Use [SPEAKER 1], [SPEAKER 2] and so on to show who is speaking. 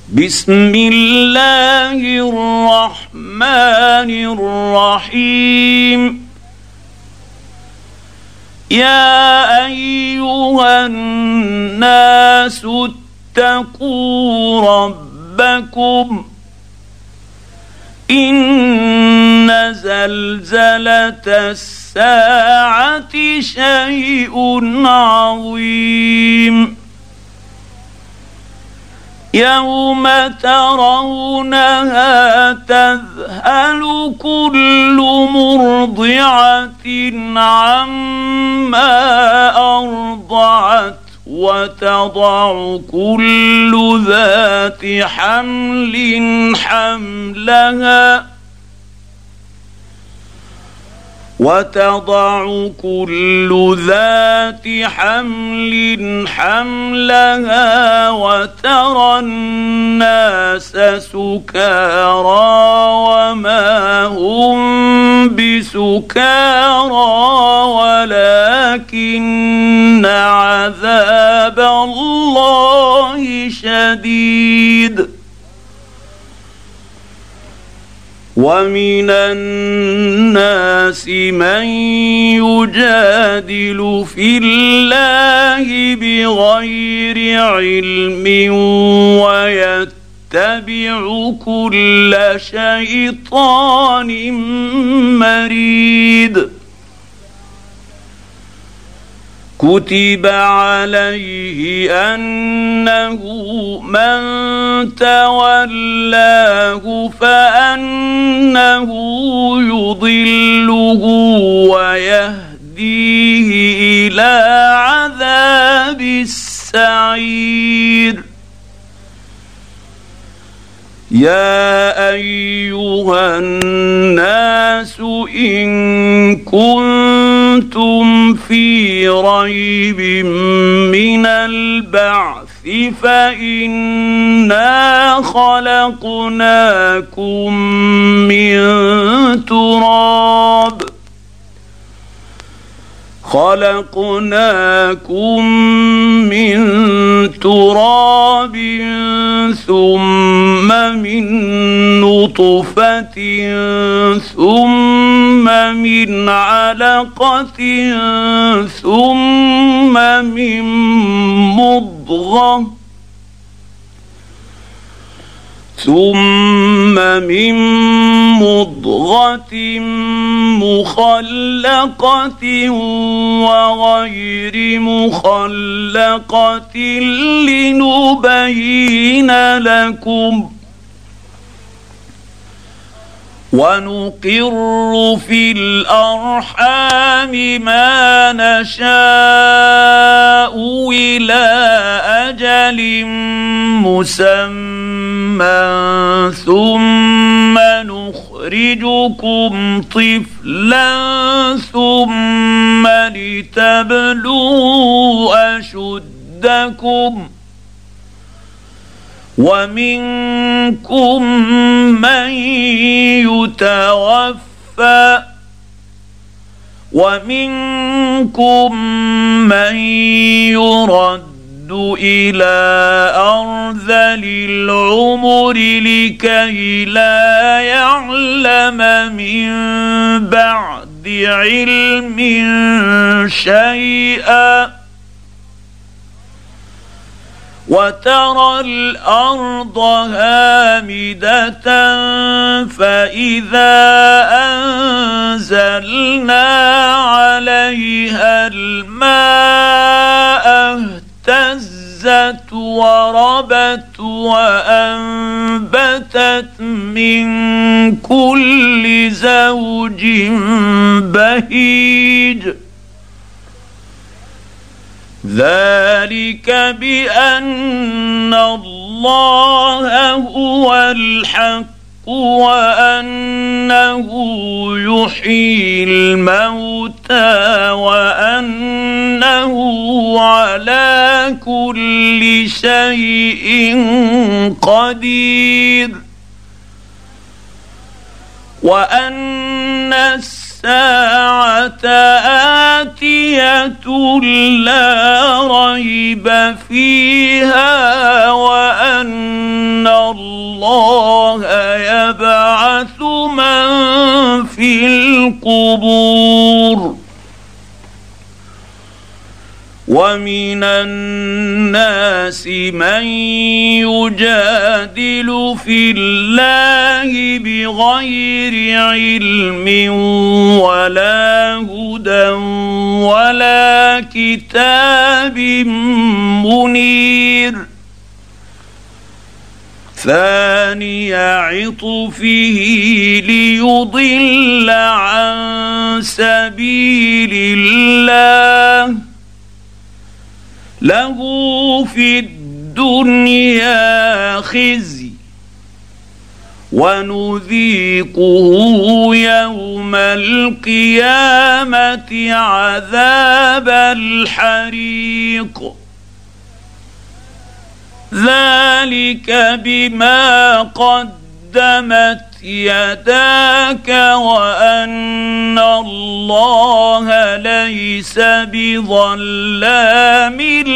[SPEAKER 1] بسم الله الرحمن الرحيم. يا أيها الناس اتقوا ربكم إن زلزلة الساعة شيء عظيم يوم ترونها تذهل كل مرضعة عما أرضعت وتضع كل ذات حمل حملها وترى الناس سكارى وما هم بسكارى ولكن عذاب الله شديد. ومن الناس من يجادل في الله بغير علم ويتبع كل شيطان مريد. كتب عليه أنه من تولاه فأنه يضله ويهديه إلى عذاب السعير. يا أيها الناس إن كنتم في ريب من البعث فإنا خلقناكم من تراب ثم من نطفة ثم من علقة ثم من مضغة مخلقة وغير مخلقة لنبين لكم. ونقر في الأرحام ما نشاء إلى أجل مسمى ثم نخرجكم طفلا ثم لتبلغوا أشدكم ومنكم من يتوفى ومنكم من يرد إلى أرذل العمر لكي لا يعلم من بعد علم شيئا. وترى الأرض هامدة فإذا أنزلنا عليها الماء اهتزت وربت وأنبتت من كل زوج بهيج. ذلك بأن الله هو الحق وأنه يحيي الموتى وأنه على كل شيء قدير وأن الساعة آتية لا ريب فيها وأن الله يبعث من في القبور ومن الناس من يجادل في الله بغير علم ولا هدى ولا كتاب منير ثاني عطفه ليضل عن سبيل الله له في الدنيا خزي ونذيقه يوم القيامة عذاب الحريق ذلك بما قدمت يداك وأن الله ليس بظلام